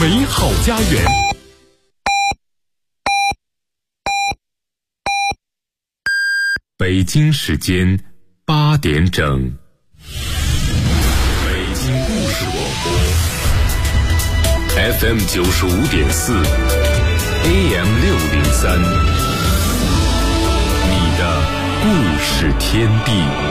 美好家园。北京时间8点整，北京故事广播 FM 95.4 AM 603，你的故事天地。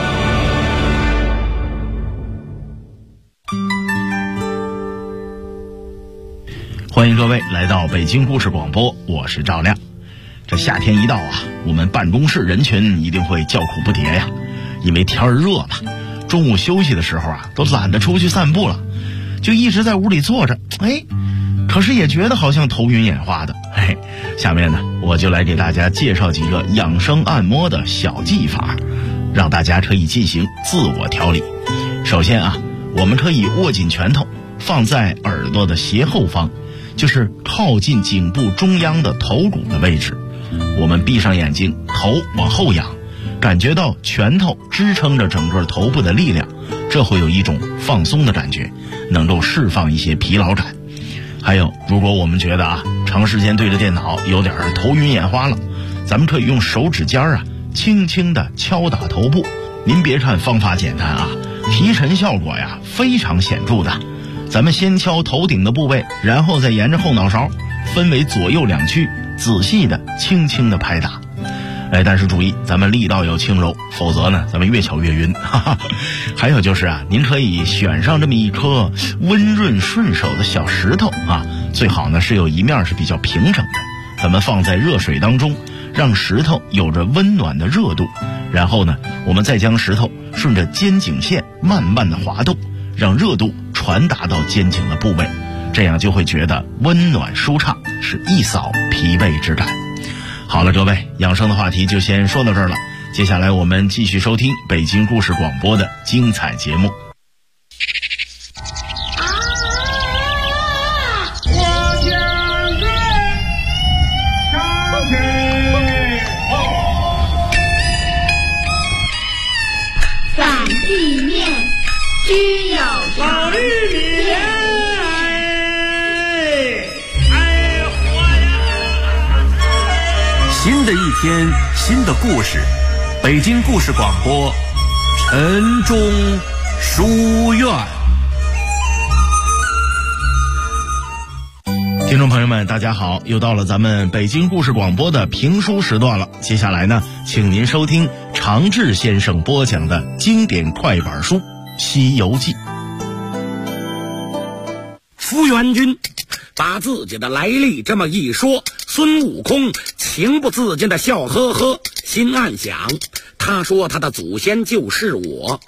欢迎各位来到北京故事广播，我是赵亮。这夏天一到啊，我们办公室人群一定会叫苦不迭呀，因为天儿热嘛，中午休息的时候啊，都懒得出去散步了，就一直在屋里坐着，可是也觉得好像头晕眼花的。下面呢，我就来给大家介绍几个养生按摩的小技法，让大家可以进行自我调理。首先啊，我们可以握紧拳头，放在耳朵的斜后方，就是靠近颈部中央的头骨的位置。我们闭上眼睛，头往后仰，感觉到拳头支撑着整个头部的力量，这会有一种放松的感觉，能够释放一些疲劳感。还有，如果我们觉得长时间对着电脑有点头晕眼花了，咱们可以用手指尖轻轻地敲打头部。您别看方法简单提神效果非常显著的。咱们先敲头顶的部位，然后再沿着后脑勺分为左右两区，仔细的轻轻的拍打。但是注意，咱们力道要轻柔，否则呢咱们越敲越晕。还有就是您可以选上这么一颗温润顺手的小石头最好呢是有一面是比较平整的，咱们放在热水当中，让石头有着温暖的热度，然后呢我们再将石头顺着肩颈线慢慢的滑动，让热度传达到肩颈的部位，这样就会觉得温暖舒畅，是一扫疲惫之感。好了，各位，养生的话题就先说到这儿了，接下来我们继续收听北京故事广播的精彩节目。 散地面需要常新的一天，新的故事，北京故事广播，晨钟书院。 听众朋友们大家好，又到了咱们北京故事广播的评书时段了。接下来呢，请您收听常志先生播讲的经典快板书《西游记》。 福元君把自己的来历这么一说，孙悟空情不自禁的笑呵呵，心暗想，他说他的祖先就是我，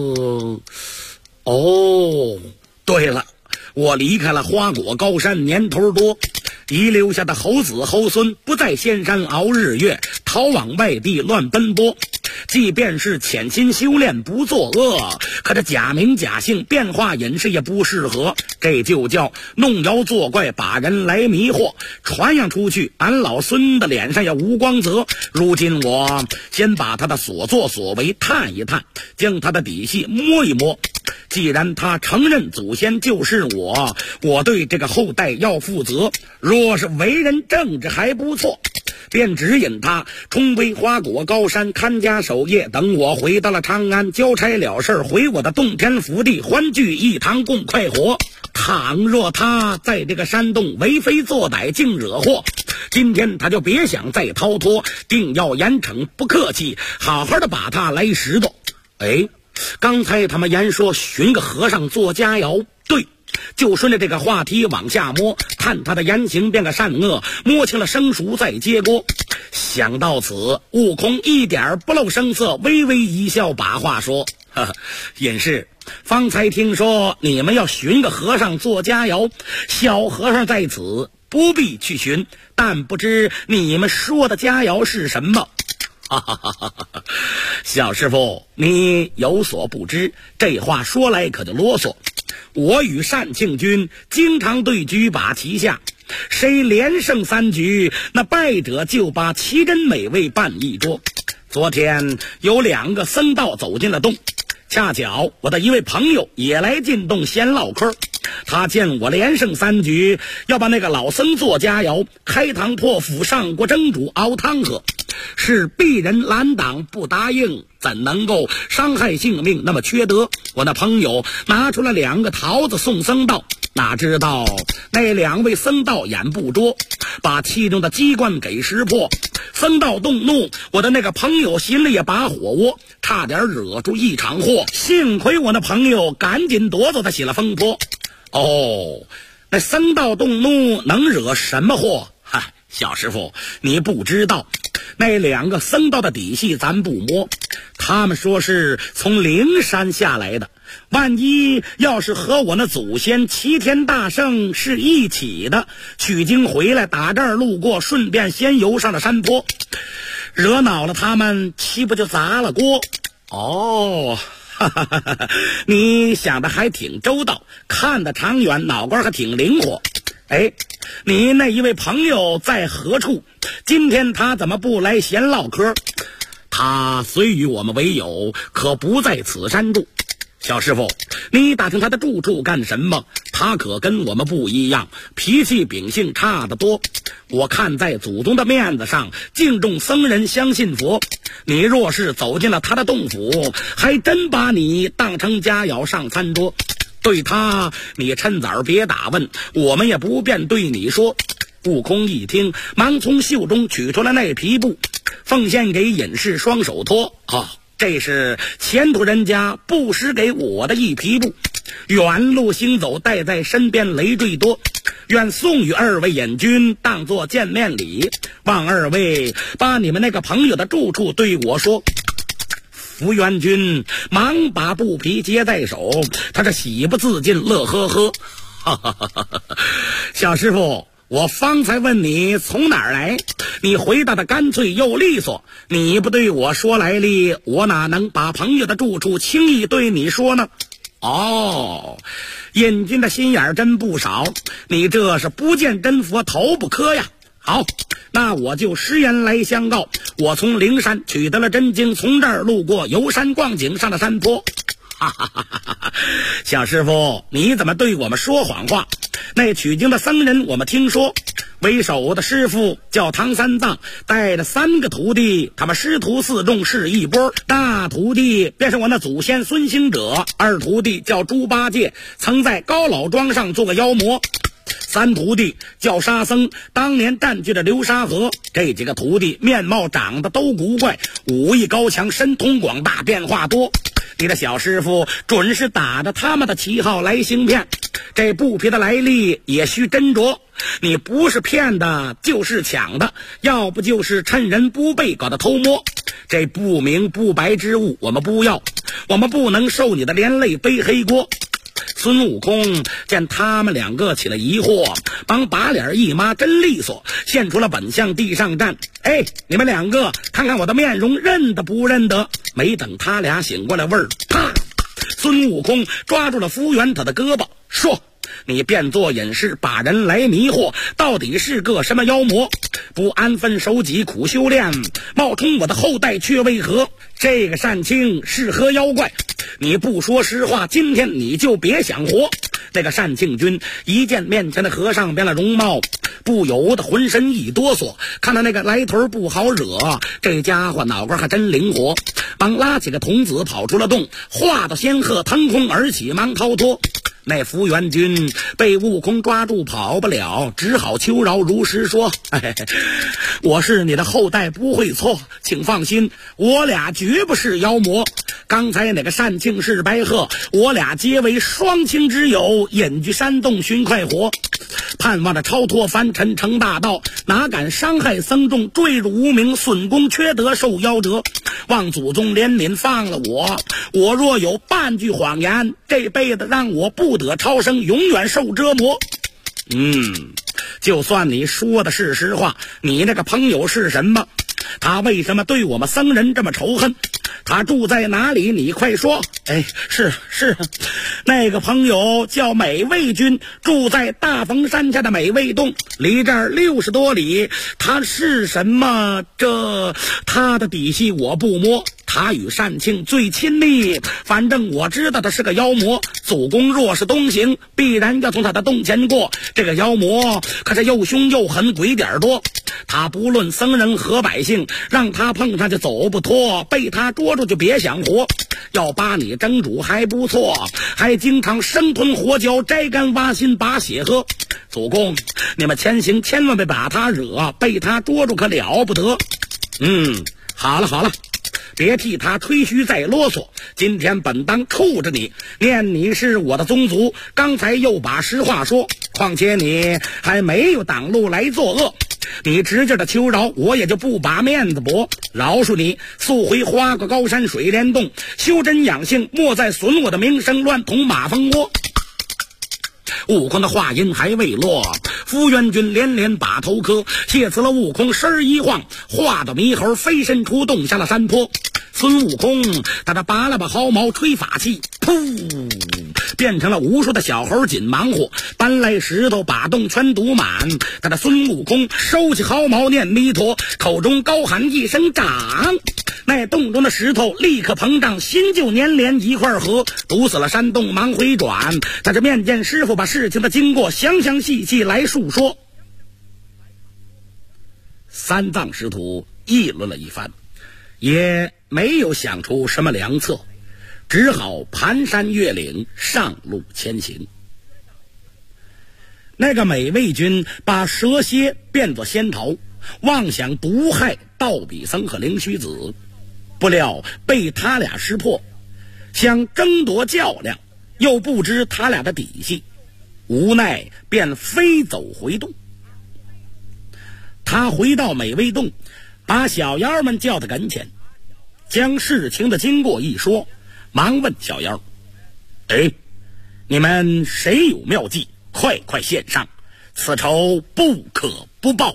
对了，我离开了花果高山年头多，遗留下的猴子猴孙不在仙山熬日月，逃往外地乱奔波。即便是潜心修炼不作恶，可这假名假姓变化隐士也不适合，这就叫弄妖作怪，把人来迷惑，传扬出去，俺老孙的脸上也无光泽。如今我先把他的所作所为探一探，将他的底细摸一摸。既然他承认祖先就是我，我对这个后代要负责，若是为人正直还不错，便指引他重归花果高山看家守业，等我回到了长安交差了事，回我的洞天福地，欢聚一堂共快活。倘若他在这个山洞为非作歹竟惹祸，今天他就别想再逃脱，定要严惩不客气，好好的把他来拾掇。刚才他们言说寻个和尚做佳肴，对，就顺着这个话题往下摸，看他的言行变个善恶，摸清了生熟再接锅。想到此，悟空一点不露声色，微微一笑，把话说：隐士，方才听说你们要寻个和尚做佳肴，小和尚在此，不必去寻，但不知你们说的佳肴是什么？小师傅，你有所不知，这话说来可就啰嗦。我与单庆君经常对局把旗下，谁连胜3局，那败者就把奇珍美味办一桌。昨天有2个僧道走进了洞，恰巧我的一位朋友也来进洞闲唠嗑， 他见我连胜3局，要把那个老僧做佳肴，开膛破腹，上锅蒸煮，熬汤喝，是鄙人拦挡不答应，怎能够伤害性命？那么缺德！我那朋友拿出了2个桃子送僧道，哪知道那2位僧道眼不拙，把其中的机关给识破。僧道动怒，我的那个朋友心里也把火窝，差点惹出一场祸。幸亏我那朋友赶紧躲走，他起了风波。哦，那僧道动怒能惹什么祸？嗨，小师傅，你不知道，那2个僧道的底细咱不摸，他们说是从灵山下来的，万一要是和我那祖先齐天大圣是一起的，取经回来打这儿路过，顺便先游上了山坡，惹恼了他们，岂不就砸了锅？哦，你想的还挺周到，看得长远，脑瓜还挺灵活。哎，你那一位朋友在何处？今天他怎么不来闲唠嗑？他虽与我们为友，可不在此山住。小师傅，你打听他的住处干什么？他可跟我们不一样，脾气秉性差得多。我看在祖宗的面子上，敬重僧人，相信佛。你若是走进了他的洞府，还真把你当成佳肴上餐桌。对他，你趁早别打问，我们也不便对你说。悟空一听，忙从袖中取出了那皮布，奉献给隐士，双手托。这是前途人家布施给我的一皮布，远路行走带在身边，累赘多，愿送与2位隐君当作见面礼，望2位把你们那个朋友的住处对我说。福元君忙把布皮接在手，他这喜不自禁，乐呵呵。小师傅，我方才问你从哪儿来，你回答的干脆又利索，你不对我说来历，我哪能把朋友的住处轻易对你说呢？哦，隐君的心眼真不少，你这是不见真佛头不磕呀。好，那我就实言来相告，我从灵山取得了真经，从这儿路过游山逛景，上了山坡。小师傅，你怎么对我们说谎话？那取经的僧人我们听说为首的师傅叫唐三藏，带着3个徒弟，他们师徒4众是一波。大徒弟便是我那祖先孙行者，2徒弟叫猪八戒，曾在高老庄上做个妖魔，3徒弟叫沙僧，当年占据了流沙河。这几个徒弟面貌长得都古怪，武艺高强，神通广大，变化多。你的小师傅准是打着他们的旗号来行骗，这布皮的来历也需斟酌，你不是骗的就是抢的，要不就是趁人不备搞的偷摸。这不明不白之物我们不要，我们不能受你的连累背黑锅。孙悟空见他们2个起了疑惑，帮把脸一抹，真利索，现出了本相，地上站。哎，你们2个看看我的面容，认得不认得？没等他俩醒过来味儿，啪！孙悟空抓住了福元他的胳膊，说：你变作隐士，把人来迷惑，到底是个什么妖魔？不安分守己，苦修炼，冒充我的后代，却为何？这个善卿是何妖怪？你不说实话，今天你就别想活。那个单庆君一见面前的和尚变了容貌，不由得浑身一哆嗦，看到那个来头不好惹，这家伙脑瓜还真灵活，忙拉起个童子跑出了洞，化到仙鹤腾空而起，忙逃脱。那福元君被悟空抓住跑不了，只好求饶，如实说：我是你的后代，不会错，请放心，我俩绝不是妖魔。刚才那个单庆是白鹤，我俩结为双亲之友，隐居山洞寻快活，盼望着超脱凡尘成大道，哪敢伤害僧众，坠入无名，损功缺德，受夭折。望祖宗怜悯放了我，我若有半句谎言，这辈子让我不得超生，永远受折磨。就算你说的是实话，你那个朋友是什么？ 他为什么对我们僧人这么仇恨？他住在哪里？你快说。是那个朋友叫美味君，住在大峰山下的美味洞，离这儿60多里。他是什么？他的底细我不摸，他与单庆最亲密，反正我知道他是个妖魔。祖公若是东行，必然要从他的洞前过。这个妖魔可是又凶又狠，鬼点多。他不论僧人和百姓，让他碰上就走不脱，被他捉住就别想活。要把你蒸煮还不错，还经常生吞活嚼，摘干挖心把血喝。祖公，你们前行千万别把他惹，被他捉住可了不得。好了，别替他吹嘘再啰嗦。今天本当处着你，念你是我的宗族，刚才又把实话说，况且你还没有挡路来作恶。你直接的求饶，我也就不把面子驳，饶恕你，速回花果高山水帘洞，修真养性，莫再损我的名声，乱捅马蜂窝。悟空的话音还未落，福元君连连把头磕，谢辞了悟空，身一晃，化到猕猴飞身出洞下了山坡。孙悟空他拔了把毫毛吹法器，噗，变成了无数的小猴紧忙活，搬来石头把洞全堵满。他的孙悟空收起毫毛念弥陀，口中高喊一声掌，那洞中的石头立刻膨胀，新旧粘连一块合，堵死了山洞，忙回转。他这面见师傅，把事情的经过详详细细来述说。三藏师徒议论了一番，也没有想出什么良策，只好盘山越岭，上路前行。那个美味君把蛇蝎变作仙桃，妄想毒害道比僧和灵虚子，不料被他俩识破，想争夺较量，又不知他俩的底细，无奈便飞走回洞。他回到美味洞，把小妖们叫到跟前，将事情的经过一说，忙问小妖：你们谁有妙计，快献上，此仇不可不报。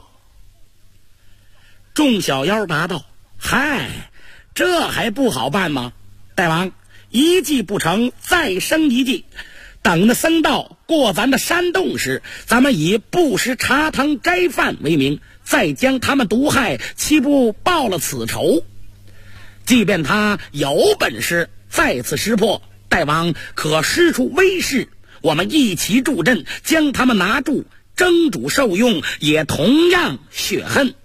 众小妖答道：嗨，这还不好办吗？大王，一计不成，再生一计。等那僧道过咱的山洞时，咱们以不食茶汤斋饭为名，再将他们毒害，岂不报了此仇？即便他有本事再次识破，大王可施出威势，我们一起助阵，将他们拿住，蒸煮受用，也同样血恨。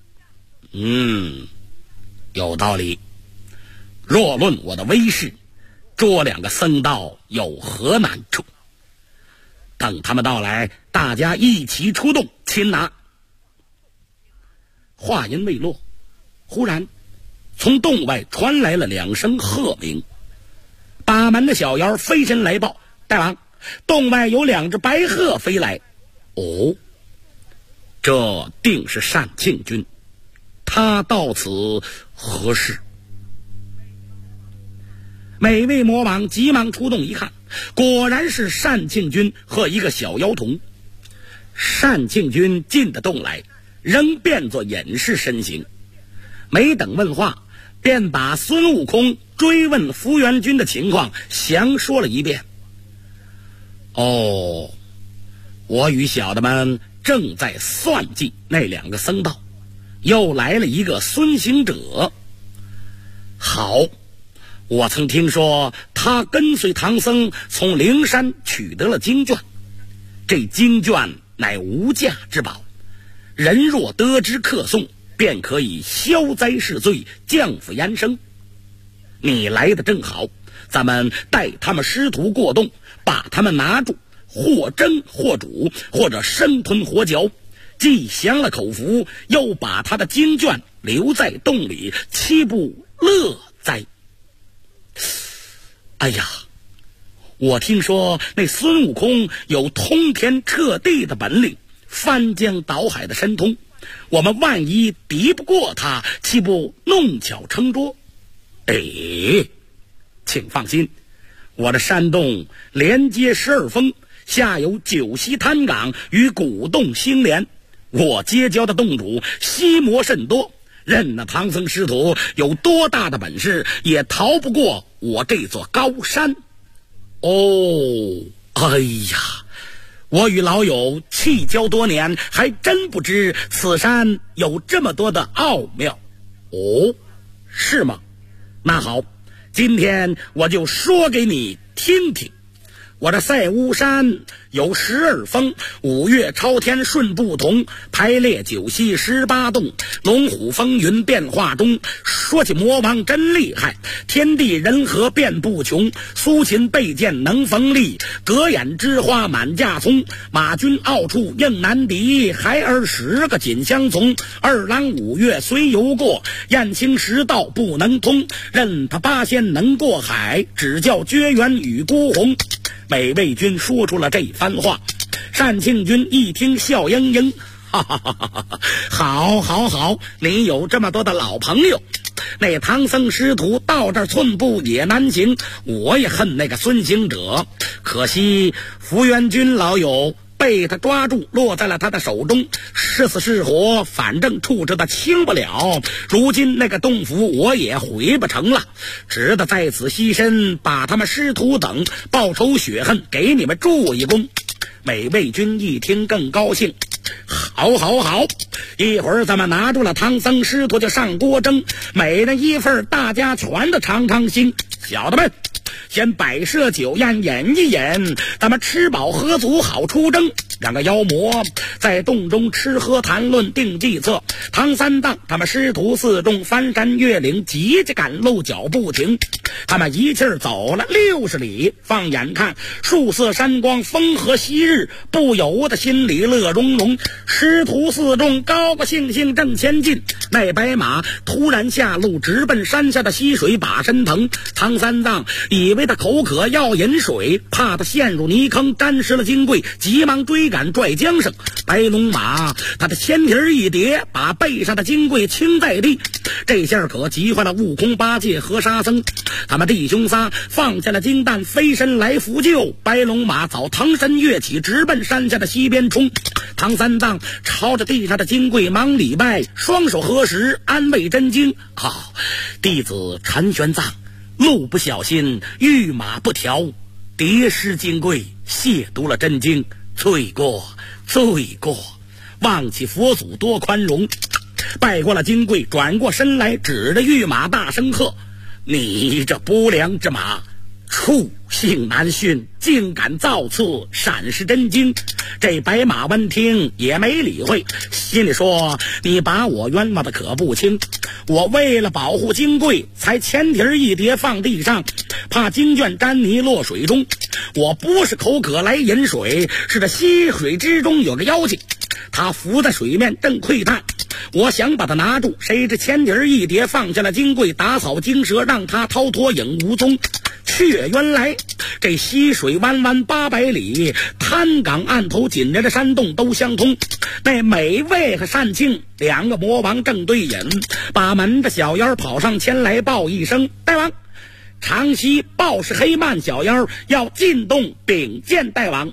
有道理。若论我的威势，捉两个僧道有何难处？等他们到来，大家一起出动擒拿。话音未落，忽然从洞外传来了2声喝鸣。把门的小妖飞身来报：大王，洞外有2只白鹤飞来。这定是单庆君，他到此何事？美味魔王急忙出动一看，果然是单庆君和一个小妖童。单庆君进的洞来，仍变作隐士身形，没等问话，便把孙悟空追问福元君的情况详说了一遍。我与小的们正在算计那2个僧道，又来了一个孙行者。好，我曾听说他跟随唐僧从灵山取得了经卷，这经卷乃无价之宝，人若得之客诵，便可以消灾释罪，降福延生。你来的正好，咱们带他们师徒过洞，把他们拿住，或蒸或煮，或者生吞活嚼，既降了口福，又把他的经卷留在洞里，岂不乐哉？哎呀，我听说那孙悟空有通天彻地的本领，翻江倒海的神通，我们万一敌不过他，岂不弄巧成拙？请放心，我的山洞连接12峰，下有九溪滩港与古洞相连，我结交的洞主西魔甚多， 任那唐僧师徒有多大的本事，也逃不过我这座高山。哎呀，我与老友弃交多年，还真不知此山有这么多的奥妙。哦，是吗？那好，今天我就说给你听听。我这赛巫山有12峰，5岳朝天顺不同，排列9溪18洞，龙虎风云变化中。说起魔王真厉害，天地人和变不穷，苏秦背剑能锋利，隔眼之花满架葱，马军傲处硬难敌，孩儿10个紧相从，二郎5岳虽游过，燕青10道不能通，任他8仙能过海，只叫绝缘与孤鸿。北魏军说出了这番话，单庆军一听笑盈盈，哈哈哈哈哈！好，你有这么多的老朋友。那唐僧师徒到这寸步也难行，我也恨那个孙行者，可惜福元军老友被他抓住，落在了他的手中，是死是活，反正处置的轻不了。如今那个洞府我也回不成了，只得在此牺牲，把他们师徒等报仇雪恨，给你们助一功。美卫军一听更高兴，好，一会儿咱们拿住了唐僧师徒就上锅蒸，每人一份，大家全都尝尝新。小的们，先摆设酒宴演一演，咱们吃饱喝足好出征。两个妖魔在洞中吃喝谈论定计策，唐三藏他们师徒4众翻山越岭，急急赶路脚不停。他们一气儿走了60里，放眼看树色山光，风和昔日，不由得心里乐融融。师徒4众高高兴兴正前进，那白马突然下路，直奔山下的溪水把身疼。唐三藏以为他口渴要饮水，怕他陷入泥坑沾湿了金柜，急忙追赶拽缰绳。白龙马他的前蹄一叠，把背上的金柜倾在地，这下可急坏了悟空8戒和沙僧。他们弟兄仨放下了金蛋，飞身来扶救。白龙马早腾身跃起，直奔山下的溪边冲。唐三藏朝着地上的金柜忙礼拜，双手合十安慰真经：好，弟子陈玄奘路不小心，御马不调，跌失金柜，亵渎了真经，罪过，望起佛祖多宽容。拜过了金柜，转过身来，指着御马大声喝：你这不良之马，畜性难驯，竟敢造次闪失真经！这白马闻听也没理会，心里说：你把我冤枉的可不轻，我为了保护金柜，才前蹄一叠放地上，怕经卷沾泥落水中。我不是口渴来饮水，是这溪水之中有个妖精，他浮在水面正窥探，我想把他拿住，谁知前蹄一叠放下了金柜，打草惊蛇，让他逃脱影无踪。却原来这溪水弯弯800里，滩港岸头紧连着山洞都相通。那美味和单庆2个魔王正对饮，把门的小妖跑上前来报一声：大王，长溪报是黑曼小妖要进洞禀见大王。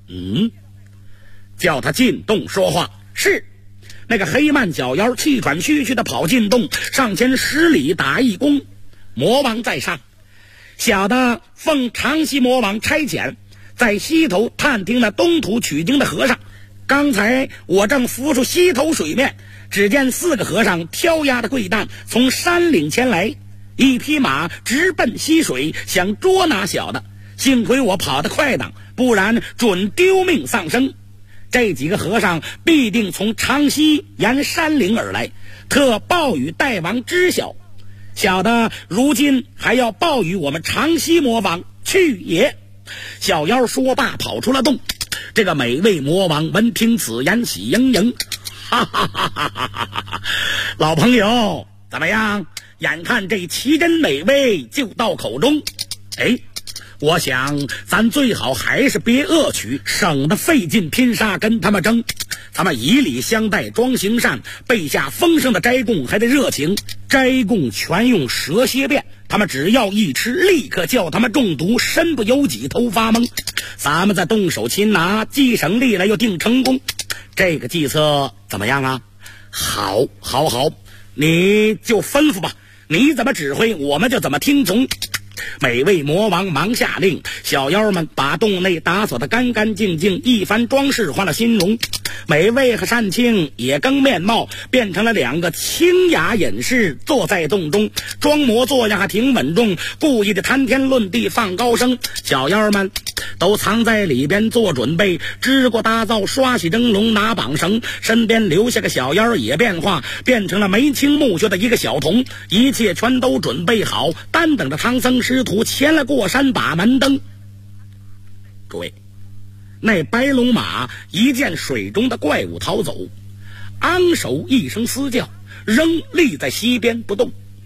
叫他进洞说话。是。那个黑曼小妖气喘吁吁的跑进洞，上前10里打一躬。魔王在上，小的奉长溪魔王差遣，在溪头探听了东土取经的和尚。刚才我正浮出溪头水面，只见4个和尚挑压的贵担从山岭前来，一匹马直奔溪水，想捉拿小的。幸亏我跑得快当，不然准丢命丧生。这几个和尚必定从长溪沿山岭而来，特报与大王知晓。小的如今还要报与我们长溪魔王去也。小妖说罢跑出了洞。这个美味魔王闻听此言喜盈盈，哈哈哈哈哈哈！老朋友怎么样？眼看这奇珍美味就到口中，我想咱最好还是别恶取，省得费劲拼杀跟他们争。咱们以礼相待，装行善，备下丰盛的斋供，还得热情。斋供全用蛇蝎变，他们只要一吃，立刻叫他们中毒，身不由己，头发懵。咱们再动手擒拿，既省力来又定成功。这个计策怎么样啊？好， 你就吩咐吧，你怎么指挥我们就怎么听从。每位魔王忙下令，小妖们把洞内打扫得干干净净，一番装饰换了新容。每位和善庆也更面貌，变成了两个清雅隐士，坐在洞中，装模作样还挺稳重，故意的谈天论地放高声。小妖们都藏在里边做准备，支过搭灶，刷洗蒸笼，拿绑绳，身边留下个小妖也变化，变成了眉清目秀的一个小童。一切全都准备好，单等着唐僧师徒前来过山把门灯。诸位，那白龙马一见水中的怪物逃走，昂首一声嘶叫，仍立在溪边不动。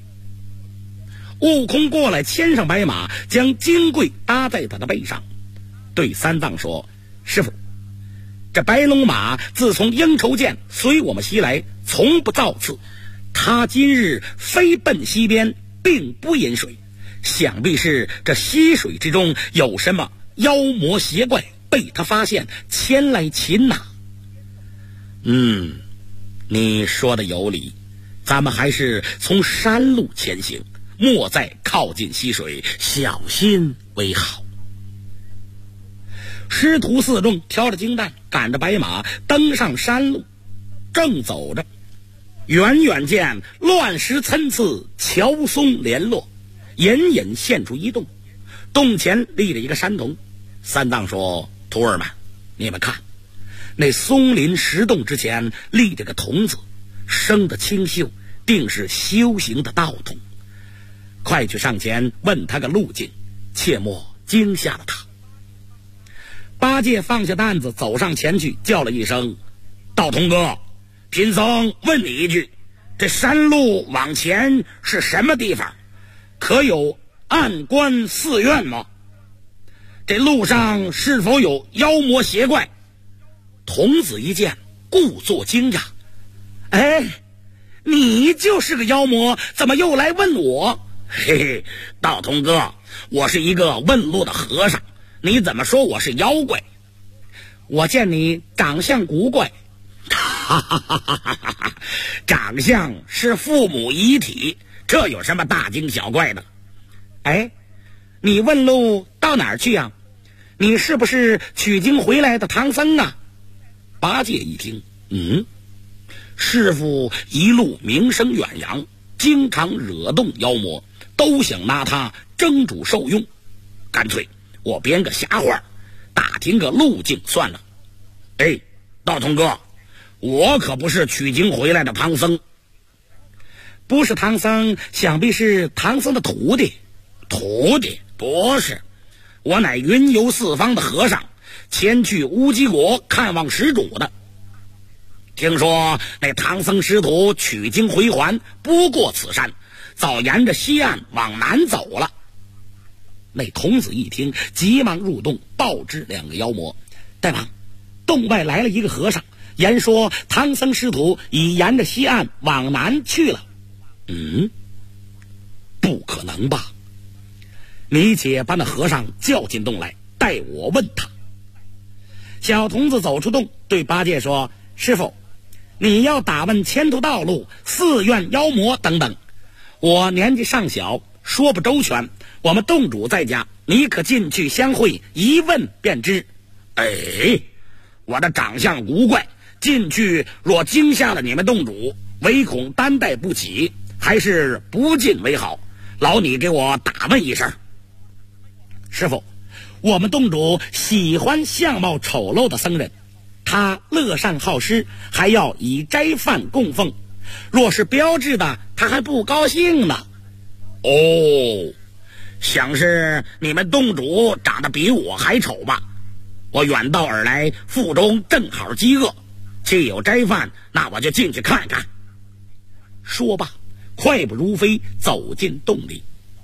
悟空过来牵上白马，将金桂搭在他的背上，对三藏说：师傅，这白龙马自从应酬见随我们西来，从不造次，他今日飞奔溪边，并不饮水，想必是这溪水之中有什么妖魔邪怪，被他发现前来擒拿。你说的有理，咱们还是从山路前行，莫再靠近溪水，小心为好。师徒四众挑着金担，赶着白马登上山路，正走着，远远见乱石参差，乔松连络，隐隐现出一洞，洞前立着一个山童。三藏说：徒儿们，你们看，那松林石洞之前立着个童子，生得清秀，定是修行的道童，快去上前问他个路径，切莫惊吓了他。八戒放下担子，走上前去，叫了一声：道童哥，贫僧问你一句，这山路往前是什么地方？可有暗关寺院吗？这路上是否有妖魔邪怪？童子一见，故作惊讶：哎，你就是个妖魔，怎么又来问我？嘿嘿，道童哥，我是一个问路的和尚，你怎么说我是妖怪？我见你长相古怪。哈哈哈哈哈！长相是父母遗体，这有什么大惊小怪的？哎，你问路到哪儿去啊？你是不是取经回来的唐僧啊？八戒一听，师傅一路名声远扬，经常惹动妖魔，都想拿他蒸煮受用，干脆我编个瞎话，打听个路径算了。哎，道童哥，我可不是取经回来的唐僧。不是唐僧，想必是唐僧的徒弟。徒弟？不是，我乃云游四方的和尚，前去乌鸡国看望施主的。听说那唐僧师徒取经回还，不过此山，早沿着西岸往南走了。那童子一听，急忙入洞报知两个妖魔：大王，洞外来了一个和尚，言说唐僧师徒已沿着西岸往南去了。不可能吧？你且把那和尚叫进洞来，待我问他。小童子走出洞，对八戒说：师傅，你要打问前途道路、寺院、妖魔等等，我年纪尚小，说不周全，我们洞主在家，你可进去相会，一问便知。哎，我的长相古怪，进去若惊吓了你们洞主，唯恐担待不起，还是不进为好。劳你给我打问一声。师傅，我们洞主喜欢相貌丑陋的僧人，他乐善好施，还要以斋饭供奉，若是标致的，他还不高兴呢。哦，想是你们洞主长得比我还丑吧？我远道而来，腹中正好饥饿，既有斋饭，那我就进去看看。说罢，快步如飞走进洞里，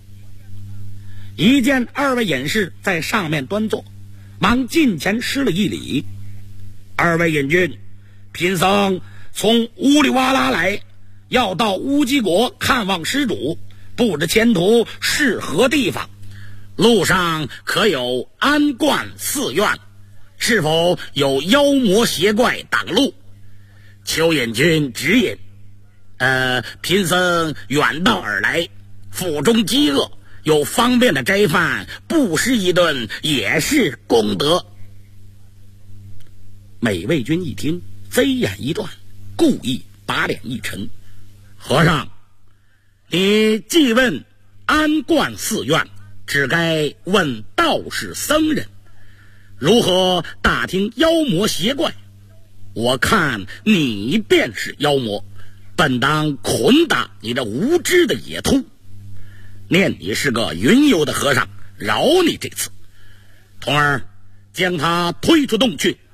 一见二位隐士在上面端坐，忙近前施了一礼：二位隐君，贫僧从乌里哇拉来，要到乌鸡国看望施主，不知前途是何地方，路上可有安观寺院，是否有妖魔邪怪挡路，求隐君指引。 贫僧远道而来，腹中饥饿，有方便的斋饭布施一顿也是功德。美味君一听，飞眼一转，故意把脸一沉：和尚，你既问安观寺院，只该问道士僧人，如何打听妖魔邪怪？我看你便是妖魔，本当捆打你这无知的野兔。念你是个云游的和尚，饶你这次。童儿，将他推出洞去。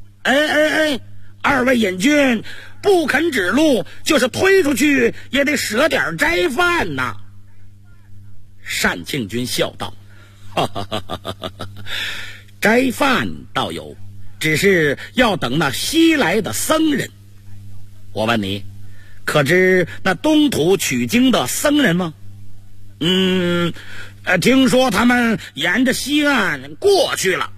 二位隐君不肯指路，就是推出去也得舍点斋饭呐。单庆君笑道：哈哈哈哈哈哈，斋饭倒有，只是要等那西来的僧人。我问你，可知那东土取经的僧人吗？听说他们沿着西岸过去了。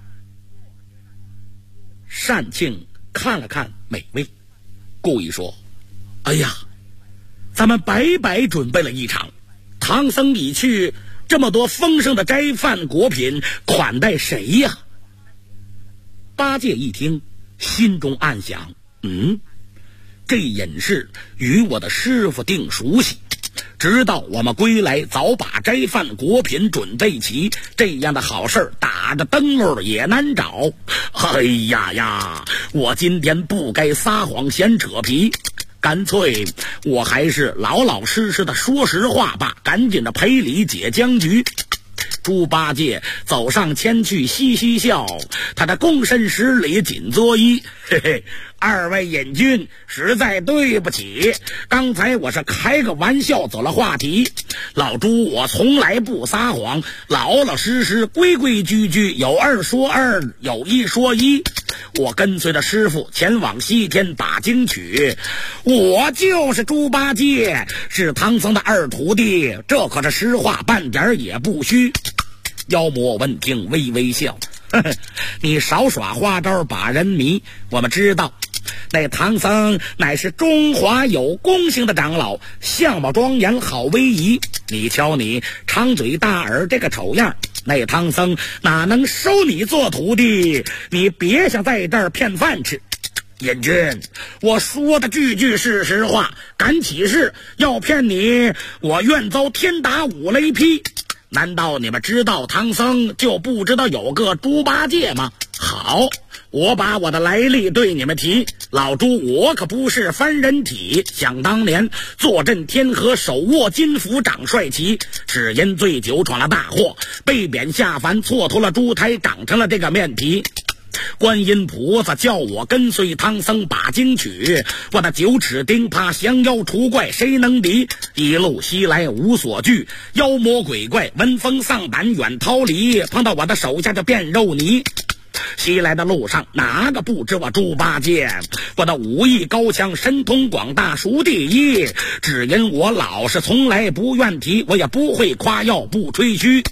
单庆看了看美味，故意说：哎呀，咱们白白准备了一场，唐僧已去，这么多丰盛的斋饭果品款待谁呀？八戒一听，心中暗想：这隐士与我的师傅定熟悉，直到我们归来，早把斋饭果品准备齐，这样的好事打着灯笼也难找。哎呀呀，我今天不该撒谎闲扯皮，干脆我还是老老实实的说实话吧，赶紧的赔礼解僵局。猪八戒走上前去嘻嘻笑，他的躬身施礼，紧作揖：嘿嘿，二位隐君实在对不起，刚才我是开个玩笑走了话题。老猪我从来不撒谎，老老实实规规矩矩，有二说二，有一说一。我跟随着师傅前往西天把经取，我就是猪八戒，是唐僧的二徒弟，这可是实话，半点也不虚。妖魔闻听微微笑：呵呵，你少耍花招把人迷。我们知道那唐僧乃是中华有功行的长老，相貌庄严，好威仪。你瞧你长嘴大耳这个丑样，那唐僧哪能收你做徒弟？你别想在这儿骗饭吃。隐君，我说的句句是实话，敢起誓要骗你，我愿遭天打五雷劈。难道你们知道唐僧就不知道有个猪八戒吗？好，我把我的来历对你们提。老猪我可不是凡人体，想当年坐镇天河，手握金斧掌帅旗，只因醉酒闯了大祸，被贬下凡，蹉跎了猪胎，长成了这个面皮。观音菩萨叫我跟随唐僧把经取，我的九齿钉耙降妖除怪谁能敌？一路西来无所惧，妖魔鬼怪闻风丧胆远逃离，碰到我的手下就变肉泥。西来的路上哪个不知我猪八戒？我的武艺高强，神通广大，数第一。只因我老是从来不愿提，我也不会夸耀不吹嘘。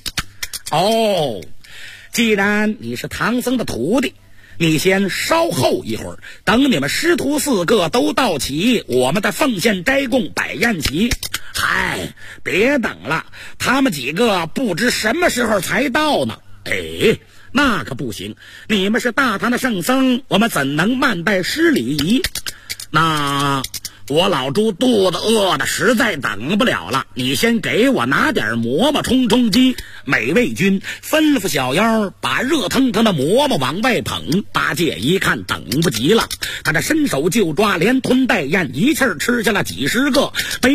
既然你是唐僧的徒弟，你先稍后一会儿，等你们师徒4个都到齐，我们再奉献斋供摆宴席。嗨，别等了，他们几个不知什么时候才到呢。那可不行，你们是大唐的圣僧，我们怎能慢待失礼仪？那我老猪肚子饿的实在等不了了，你先给我拿点馍馍充充饥。美味君吩咐小妖把热腾腾的馍馍往外捧。八戒一看等不及了，他这伸手就抓，连吞带咽，一气儿吃下了几10个。